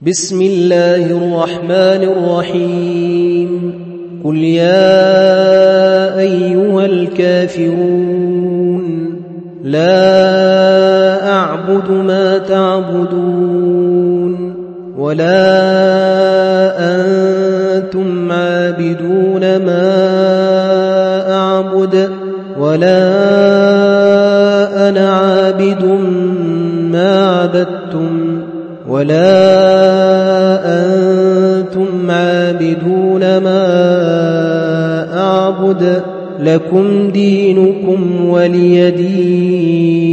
بسم الله الرحمن الرحيم قل يا أيها الكافرون لا أعبد ما تعبدون ولا أنتم عابدون ما أعبد ولا أنا عابد ما عبدتم ولا أنتم عابدون ما أعبد لكم دينكم ولي دين.